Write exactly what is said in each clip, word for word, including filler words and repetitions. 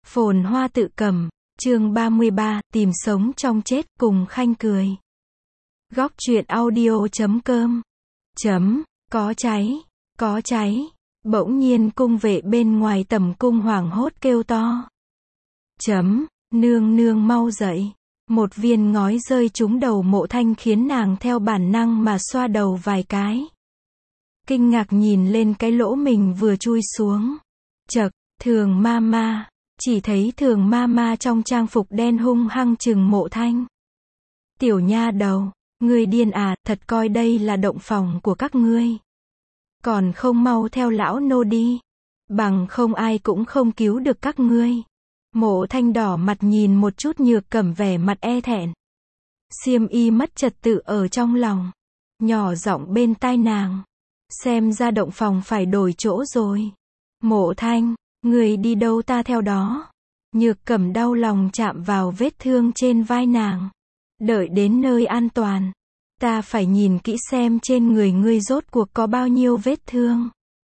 Phồn hoa tự cầm, chương ba mươi ba, tìm sống trong chết, cùng Khanh cười. Góc truyện audio chấm com chấm, có cháy, có cháy. Bỗng nhiên cung vệ bên ngoài tầm cung hoảng hốt kêu to. Chấm, nương nương mau dậy. Một viên ngói rơi trúng đầu Mộ Thanh khiến nàng theo bản năng mà xoa đầu vài cái. Kinh ngạc nhìn lên cái lỗ mình vừa chui xuống. Chậc, Thường ma ma. Chỉ thấy Thường ma ma trong trang phục đen hung hăng chừng Mộ Thanh. Tiểu nha đầu, ngươi điên à, thật coi đây là động phòng của các ngươi. Còn không mau theo lão nô đi. Bằng không ai cũng không cứu được các ngươi. Mộ Thanh đỏ mặt nhìn một chút Nhược Cẩm vẻ mặt e thẹn. Xiêm y mất trật tự ở trong lòng. Nhỏ giọng bên tai nàng. Xem ra động phòng phải đổi chỗ rồi. Mộ Thanh, người đi đâu ta theo đó. Nhược Cẩm đau lòng chạm vào vết thương trên vai nàng. Đợi đến nơi an toàn. Ta phải nhìn kỹ xem trên người ngươi rốt cuộc có bao nhiêu vết thương.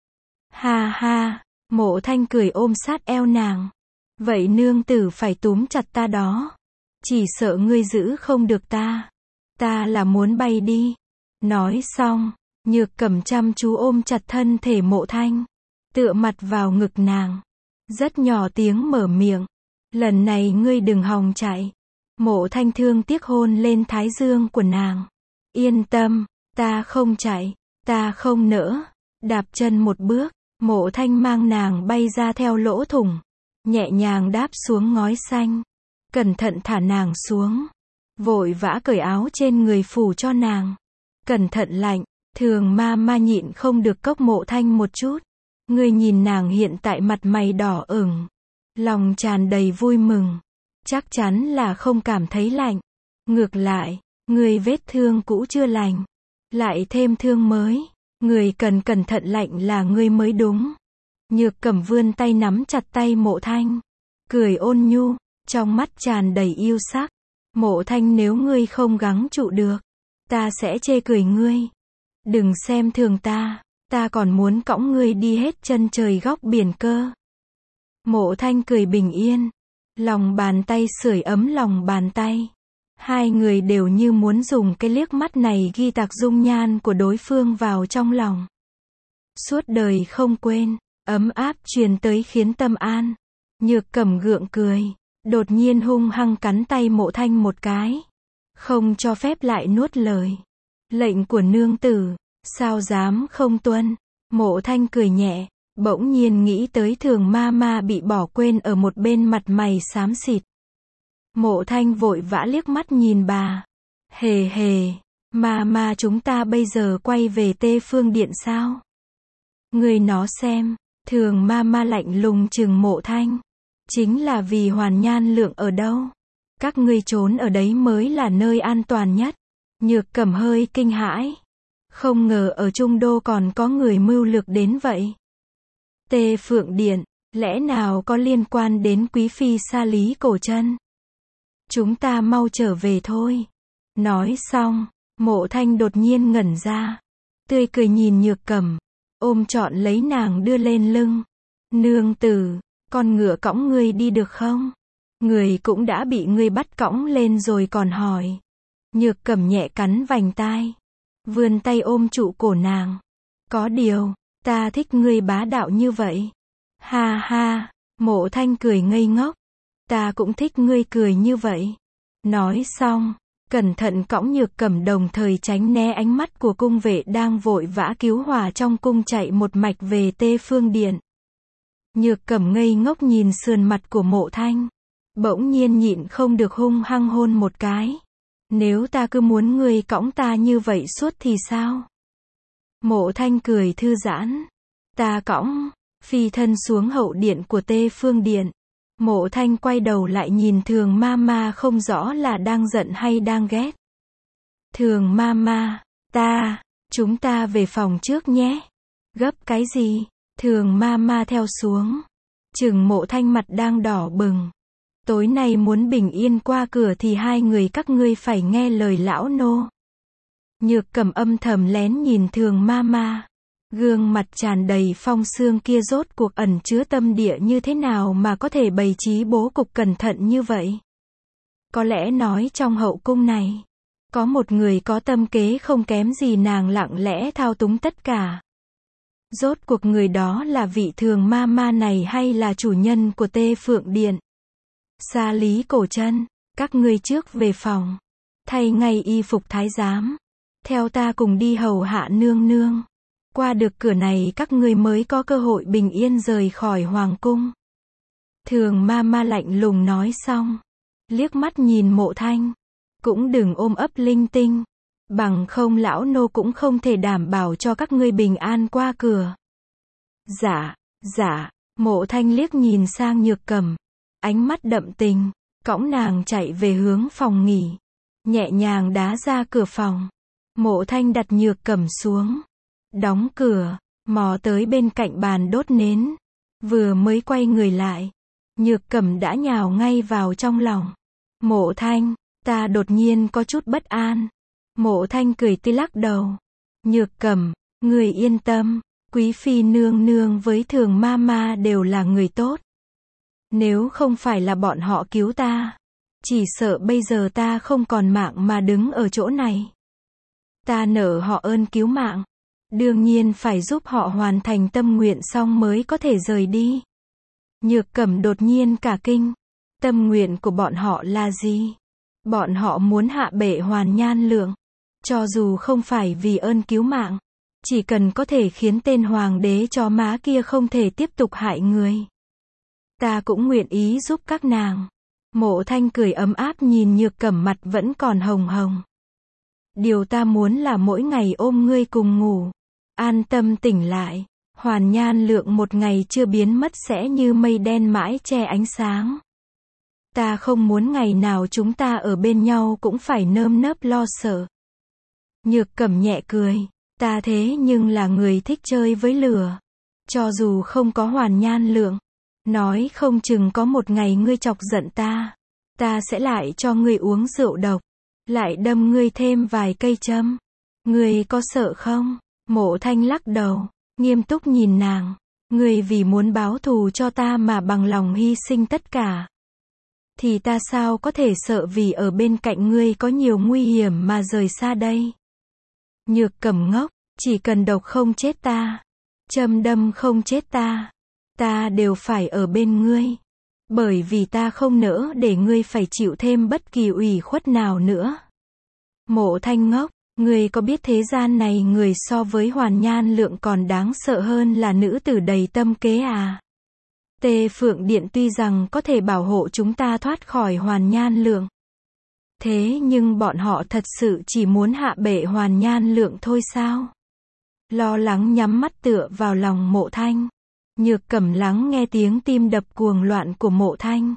Ha ha, Mộ Thanh cười ôm sát eo nàng. Vậy nương tử phải túm chặt ta đó. Chỉ sợ ngươi giữ không được ta. Ta là muốn bay đi. Nói xong, Nhược Cẩm chăm chú ôm chặt thân thể Mộ Thanh. Tựa mặt vào ngực nàng. Rất nhỏ tiếng mở miệng. Lần này ngươi đừng hòng chạy. Mộ Thanh thương tiếc hôn lên thái dương của nàng. Yên tâm, ta không chạy, ta không nỡ. Đạp chân một bước, Mộ Thanh mang nàng bay ra theo lỗ thủng. Nhẹ nhàng đáp xuống ngói xanh. Cẩn thận thả nàng xuống. Vội vã cởi áo trên người phủ cho nàng. Cẩn thận lạnh, Thường ma ma nhịn không được cốc Mộ Thanh một chút. Ngươi nhìn nàng hiện tại mặt mày đỏ ửng. Lòng tràn đầy vui mừng. Chắc chắn là không cảm thấy lạnh. Ngược lại, người vết thương cũ chưa lành. Lại thêm thương mới. Người cần cẩn thận lạnh là ngươi mới đúng. Nhược Cẩm vươn tay nắm chặt tay Mộ Thanh. Cười ôn nhu, trong mắt tràn đầy yêu sắc. Mộ Thanh, nếu ngươi không gắng trụ được, ta sẽ chê cười ngươi. Đừng xem thường ta, ta còn muốn cõng ngươi đi hết chân trời góc biển cơ. Mộ Thanh cười bình yên. Lòng bàn tay sưởi ấm lòng bàn tay. Hai người đều như muốn dùng cái liếc mắt này ghi tạc dung nhan của đối phương vào trong lòng. Suốt đời không quên, ấm áp truyền tới khiến tâm an. Nhược Cẩm gượng cười, đột nhiên hung hăng cắn tay Mộ Thanh một cái. Không cho phép lại nuốt lời. Lệnh của nương tử, sao dám không tuân. Mộ Thanh cười nhẹ, bỗng nhiên nghĩ tới Thường ma ma bị bỏ quên ở một bên, mặt mày xám xịt. Mộ Thanh vội vã liếc mắt nhìn bà. Hề hề, ma ma chúng ta bây giờ quay về Tê Phương Điện sao? Người nó xem, Thường ma ma lạnh lùng trừng Mộ Thanh. Chính là vì Hoàn Nhan Lượng ở đâu? Các ngươi trốn ở đấy mới là nơi an toàn nhất. Nhược Cẩm hơi kinh hãi. Không ngờ ở Trung Đô còn có người mưu lược đến vậy. Tê Phượng Điện, lẽ nào có liên quan đến quý phi Sa Lý Cổ Trân? Chúng ta mau trở về thôi. Nói xong, Mộ Thanh đột nhiên ngẩn ra. Tươi cười nhìn Nhược Cẩm, ôm trọn lấy nàng đưa lên lưng. Nương tử, con ngựa cõng ngươi đi được không? Người cũng đã bị ngươi bắt cõng lên rồi còn hỏi. Nhược Cẩm nhẹ cắn vành tai. Vươn tay ôm trụ cổ nàng. Có điều, ta thích ngươi bá đạo như vậy. Ha ha, Mộ Thanh cười ngây ngốc. Ta cũng thích ngươi cười như vậy. Nói xong, cẩn thận cõng Nhược Cẩm, đồng thời tránh né ánh mắt của cung vệ đang vội vã cứu hỏa trong cung, chạy một mạch về Tê Phương Điện. Nhược Cẩm ngây ngốc nhìn sườn mặt của Mộ Thanh. Bỗng nhiên nhịn không được hung hăng hôn một cái. Nếu ta cứ muốn ngươi cõng ta như vậy suốt thì sao? Mộ Thanh cười thư giãn. Ta cõng. Phi thân xuống hậu điện của Tê Phương Điện. Mộ Thanh quay đầu lại nhìn Thường ma ma, không rõ là đang giận hay đang ghét. Thường ma ma, ta, chúng ta về phòng trước nhé. Gấp cái gì? Thường ma ma theo xuống. Chừng Mộ Thanh mặt đang đỏ bừng. Tối nay muốn bình yên qua cửa thì hai người các ngươi phải nghe lời lão nô. Nhược Cẩm âm thầm lén nhìn Thường ma ma. Gương mặt tràn đầy phong sương kia rốt cuộc ẩn chứa tâm địa như thế nào mà có thể bày trí bố cục cẩn thận như vậy? Có lẽ nói trong hậu cung này, có một người có tâm kế không kém gì nàng lặng lẽ thao túng tất cả. Rốt cuộc người đó là vị Thường ma ma này hay là chủ nhân của Tê Phượng Điện? Xa Lý Cổ Trân, các ngươi trước về phòng, thay ngay y phục thái giám, theo ta cùng đi hầu hạ nương nương. Qua được cửa này các ngươi mới có cơ hội bình yên rời khỏi hoàng cung. Thường ma ma lạnh lùng nói xong, liếc mắt nhìn Mộ Thanh, cũng đừng ôm ấp linh tinh, bằng không lão nô cũng không thể đảm bảo cho các ngươi bình an qua cửa. Dạ, dạ, Mộ Thanh liếc nhìn sang Nhược Cẩm, ánh mắt đậm tình, cõng nàng chạy về hướng phòng nghỉ, nhẹ nhàng đá ra cửa phòng. Mộ Thanh đặt Nhược Cẩm xuống, đóng cửa, mò tới bên cạnh bàn đốt nến, vừa mới quay người lại, Nhược Cẩm đã nhào ngay vào trong lòng. Mộ Thanh, ta đột nhiên có chút bất an. Mộ Thanh cười tươi lắc đầu. Nhược Cẩm, người yên tâm, quý phi nương nương với Thường ma ma đều là người tốt. Nếu không phải là bọn họ cứu ta, chỉ sợ bây giờ ta không còn mạng mà đứng ở chỗ này. Ta nợ họ ơn cứu mạng, đương nhiên phải giúp họ hoàn thành tâm nguyện xong mới có thể rời đi. Nhược Cẩm đột nhiên cả kinh. Tâm nguyện của bọn họ là gì? Bọn họ muốn hạ bệ Hoàn Nhan Lượng. Cho dù không phải vì ơn cứu mạng, chỉ cần có thể khiến tên hoàng đế chó má kia không thể tiếp tục hại người, ta cũng nguyện ý giúp các nàng. Mộ Thanh cười ấm áp nhìn Nhược Cẩm mặt vẫn còn hồng hồng. Điều ta muốn là mỗi ngày ôm ngươi cùng ngủ, an tâm tỉnh lại. Hoàn Nhan Lượng một ngày chưa biến mất sẽ như mây đen mãi che ánh sáng. Ta không muốn ngày nào chúng ta ở bên nhau cũng phải nơm nớp lo sợ. Nhược Cẩm nhẹ cười, ta thế nhưng là người thích chơi với lửa. Cho dù không có Hoàn Nhan Lượng, nói không chừng có một ngày ngươi chọc giận ta, ta sẽ lại cho ngươi uống rượu độc, lại đâm ngươi thêm vài cây châm. Ngươi có sợ không? Mộ Thanh lắc đầu, nghiêm túc nhìn nàng. Ngươi vì muốn báo thù cho ta mà bằng lòng hy sinh tất cả, thì ta sao có thể sợ vì ở bên cạnh ngươi có nhiều nguy hiểm mà rời xa đây? Nhược Cẩm ngốc, chỉ cần độc không chết ta, châm đâm không chết ta, ta đều phải ở bên ngươi. Bởi vì ta không nỡ để ngươi phải chịu thêm bất kỳ ủy khuất nào nữa. Mộ Thanh ngốc, ngươi có biết thế gian này người so với Hoàn Nhan Lượng còn đáng sợ hơn là nữ tử đầy tâm kế à? Tê Phượng Điện tuy rằng có thể bảo hộ chúng ta thoát khỏi Hoàn Nhan Lượng, thế nhưng bọn họ thật sự chỉ muốn hạ bệ Hoàn Nhan Lượng thôi sao? Lo lắng nhắm mắt tựa vào lòng Mộ Thanh. Nhược Cẩm lắng nghe tiếng tim đập cuồng loạn của Mộ Thanh,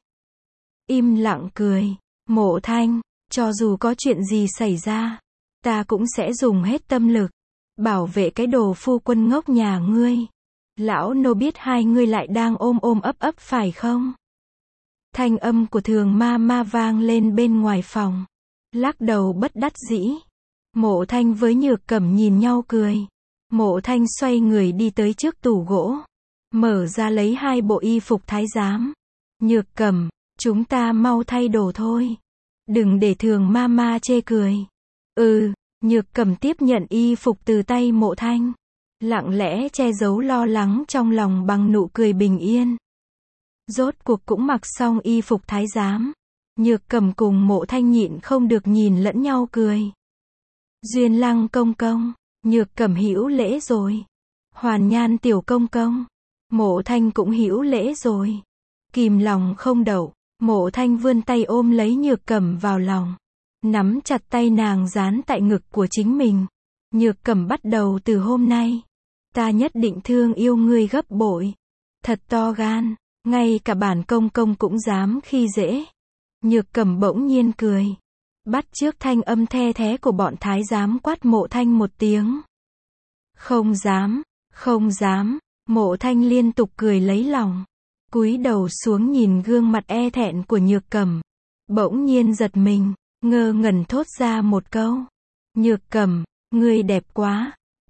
im lặng cười. Mộ Thanh, cho dù có chuyện gì xảy ra, ta cũng sẽ dùng hết tâm lực bảo vệ cái đồ phu quân ngốc nhà ngươi. Lão nô biết hai ngươi lại đang ôm ôm ấp ấp phải không? Thanh âm của Thường ma ma vang lên bên ngoài phòng. Lắc đầu bất đắc dĩ. Mộ Thanh với Nhược Cẩm nhìn nhau cười. Mộ Thanh xoay người đi tới trước tủ gỗ, mở ra lấy hai bộ y phục thái giám. Nhược Cẩm, chúng ta mau thay đồ thôi, đừng để Thường ma ma chê cười. Ừ. Nhược Cẩm tiếp nhận y phục từ tay Mộ Thanh, lặng lẽ che giấu lo lắng trong lòng bằng nụ cười bình yên. Rốt cuộc cũng mặc xong y phục thái giám. Nhược Cẩm cùng Mộ Thanh nhịn không được nhìn lẫn nhau cười. Duyên Lăng công công, Nhược Cẩm hữu lễ rồi. Hoàn Nhan tiểu công công, Mộ Thanh cũng hữu lễ rồi. Kìm lòng không đậu, Mộ Thanh vươn tay ôm lấy Nhược Cẩm vào lòng, nắm chặt tay nàng dán tại ngực của chính mình. Nhược Cẩm, bắt đầu từ hôm nay, ta nhất định thương yêu ngươi gấp bội. Thật to gan, ngay cả bản công công cũng dám khi dễ. Nhược Cẩm bỗng nhiên cười, bắt chước thanh âm the thé của bọn thái giám quát Mộ Thanh một tiếng. Không dám, không dám. Mộ Thanh liên tục cười lấy lòng, cúi đầu xuống nhìn gương mặt e thẹn của Nhược Cẩm, bỗng nhiên giật mình, ngơ ngẩn thốt ra một câu. Nhược Cẩm, ngươi đẹp quá,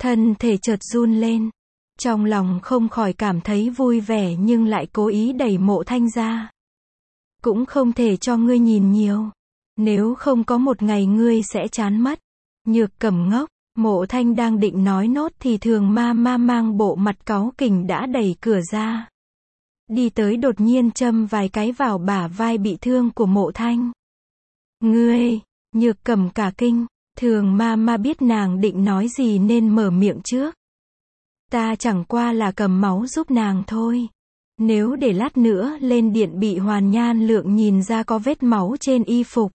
Thân thể chợt run lên. Trong lòng không khỏi cảm thấy vui vẻ nhưng lại cố ý đẩy Mộ Thanh ra. Cũng không thể cho ngươi nhìn nhiều. Nếu không có một ngày ngươi sẽ chán mất. Nhược Cẩm ngốc, Mộ Thanh đang định nói nốt thì Thường ma ma mang bộ mặt cáu kỉnh đã đẩy cửa ra. Đi tới đột nhiên châm vài cái vào bả vai bị thương của Mộ Thanh. Ngươi, Nhược Cẩm cả kinh, Thường ma ma biết nàng định nói gì nên mở miệng trước. Ta chẳng qua là cầm máu giúp nàng thôi. Nếu để lát nữa lên điện bị Hoàn Nhan Lượng nhìn ra có vết máu trên y phục,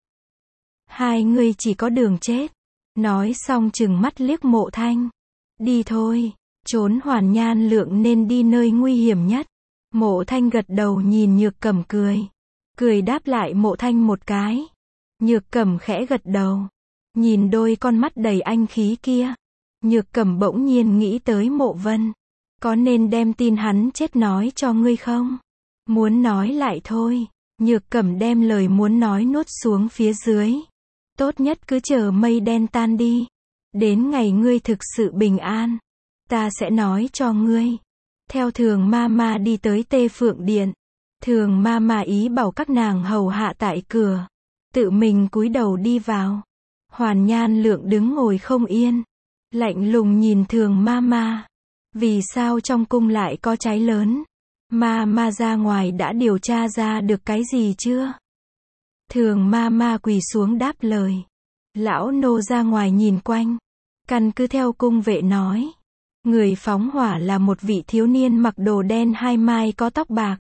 hai người chỉ có đường chết. Nói xong chừng mắt liếc Mộ Thanh. Đi thôi, trốn Hoàn Nhan Lượng nên đi nơi nguy hiểm nhất. Mộ Thanh gật đầu nhìn Nhược Cẩm cười. Cười đáp lại Mộ Thanh một cái. Nhược Cẩm khẽ gật đầu. Nhìn đôi con mắt đầy anh khí kia. Nhược Cẩm bỗng nhiên nghĩ tới Mộ Vân. Có nên đem tin hắn chết nói cho ngươi không? Muốn nói lại thôi. Nhược Cẩm đem lời muốn nói nuốt xuống phía dưới. Tốt nhất cứ chờ mây đen tan đi. Đến ngày ngươi thực sự bình an, ta sẽ nói cho ngươi. Theo Thường ma ma đi tới Tê Phượng Điện. Thường ma ma ý bảo các nàng hầu hạ tại cửa. Tự mình cúi đầu đi vào. Hoàn Nhan Lượng đứng ngồi không yên. Lạnh lùng nhìn Thường ma ma. Vì sao trong cung lại có cháy lớn? Ma ma ra ngoài đã điều tra ra được cái gì chưa? Thường ma ma quỳ xuống đáp lời. Lão nô ra ngoài nhìn quanh. Căn cứ theo cung vệ nói. Người phóng hỏa là một vị thiếu niên mặc đồ đen hai mai có tóc bạc.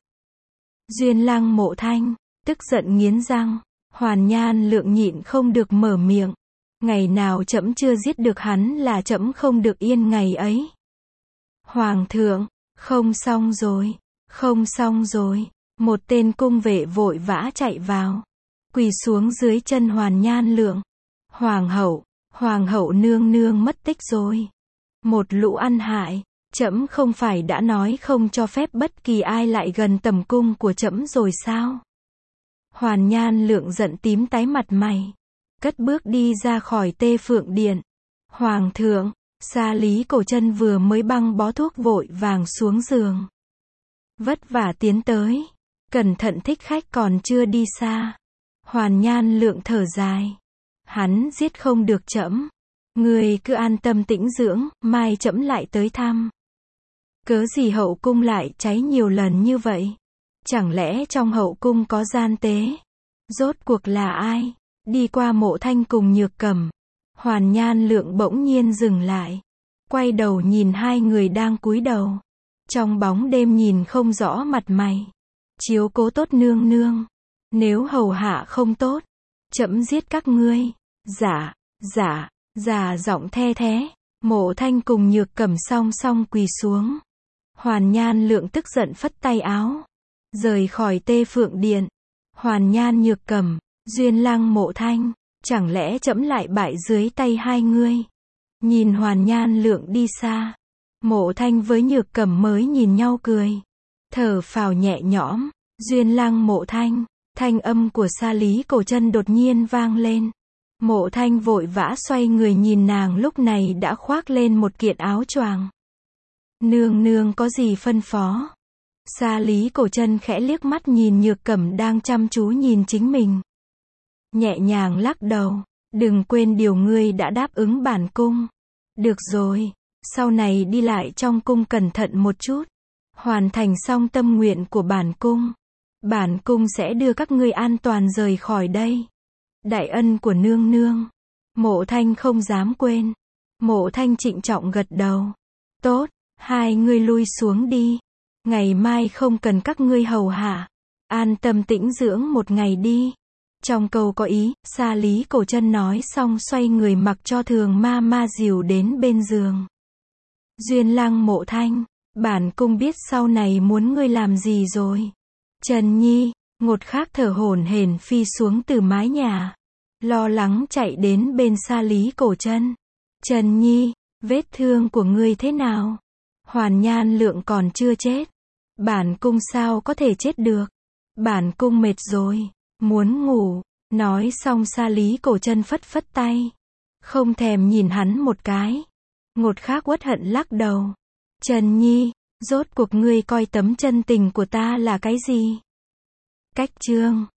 Duyên Lăng Mộ Thanh, tức giận nghiến răng. Hoàn Nhan Lượng nhịn không được mở miệng. Ngày nào trẫm chưa giết được hắn là trẫm không được yên ngày ấy. Hoàng thượng, không xong rồi, không xong rồi. Một tên cung vệ vội vã chạy vào. Quỳ xuống dưới chân Hoàn Nhan Lượng. Hoàng hậu, hoàng hậu nương nương mất tích rồi. Một lũ ăn hại, trẫm không phải đã nói không cho phép bất kỳ ai lại gần tầm cung của trẫm rồi sao? Hoàn Nhan Lượng giận tím tái mặt mày, cất bước đi ra khỏi Tê Phượng Điện. Hoàng thượng, Sa Lý Cổ Chân vừa mới băng bó thuốc vội vàng xuống giường. Vất vả tiến tới, cẩn thận thích khách còn chưa đi xa. Hoàn Nhan Lượng thở dài. Hắn giết không được trẫm. Ngươi cứ an tâm tĩnh dưỡng, mai trẫm lại tới thăm. Cớ gì hậu cung lại cháy nhiều lần như vậy? Chẳng lẽ trong hậu cung có gian tế? Rốt cuộc là ai? Đi qua Mộ Thanh cùng Nhược Cẩm. Hoàn Nhan Lượng bỗng nhiên dừng lại. Quay đầu nhìn hai người đang cúi đầu. Trong bóng đêm nhìn không rõ mặt mày. Chiếu cố tốt nương nương. Nếu hầu hạ không tốt, trẫm giết các ngươi. Dạ, dạ, dạ giọng the thế. Mộ Thanh cùng Nhược Cẩm song song quỳ xuống. Hoàn Nhan Lượng tức giận phất tay áo. Rời khỏi Tê Phượng Điện. Hoàn Nhan Nhược Cẩm, Duyên Lăng Mộ Thanh, chẳng lẽ trẫm lại bại dưới tay hai ngươi? Nhìn Hoàn Nhan Lượng đi xa. Mộ Thanh với Nhược Cẩm mới nhìn nhau cười. Thở phào nhẹ nhõm. Duyên Lăng Mộ Thanh. Thanh âm của Sa Lý Cổ Chân đột nhiên vang lên. Mộ Thanh vội vã xoay người nhìn nàng lúc này đã khoác lên một kiện áo choàng. Nương nương có gì phân phó? Sa Lý Cổ Chân khẽ liếc mắt nhìn Nhược Cẩm đang chăm chú nhìn chính mình. Nhẹ nhàng lắc đầu. Đừng quên điều ngươi đã đáp ứng bản cung. Được rồi, sau này đi lại trong cung cẩn thận một chút. Hoàn thành xong tâm nguyện của bản cung. Bản cung sẽ đưa các ngươi an toàn rời khỏi đây. Đại ân của nương nương. Mộ Thanh không dám quên. Mộ Thanh trịnh trọng gật đầu. Tốt, hai ngươi lui xuống đi. Ngày mai không cần các ngươi hầu hạ. An tâm tĩnh dưỡng một ngày đi. Trong câu có ý, Sa Lý Cổ Chân nói xong xoay người mặc cho Thường ma ma dìu đến bên giường. Duyên Lăng Mộ Thanh, bản cung biết sau này muốn ngươi làm gì rồi. Trần Nhi, Ngột Khác thở hổn hển phi xuống từ mái nhà. Lo lắng chạy đến bên Sa Lý Cổ Chân. Trần Nhi, vết thương của ngươi thế nào? Hoàn Nhan Lượng còn chưa chết. Bản cung sao có thể chết được? Bản cung mệt rồi, muốn ngủ. Nói xong Sa Lý Cổ Chân phất phất tay. Không thèm nhìn hắn một cái. Ngột khác uất hận lắc đầu. Trần Nhi, rốt cuộc ngươi coi tấm chân tình của ta là cái gì? Cách chương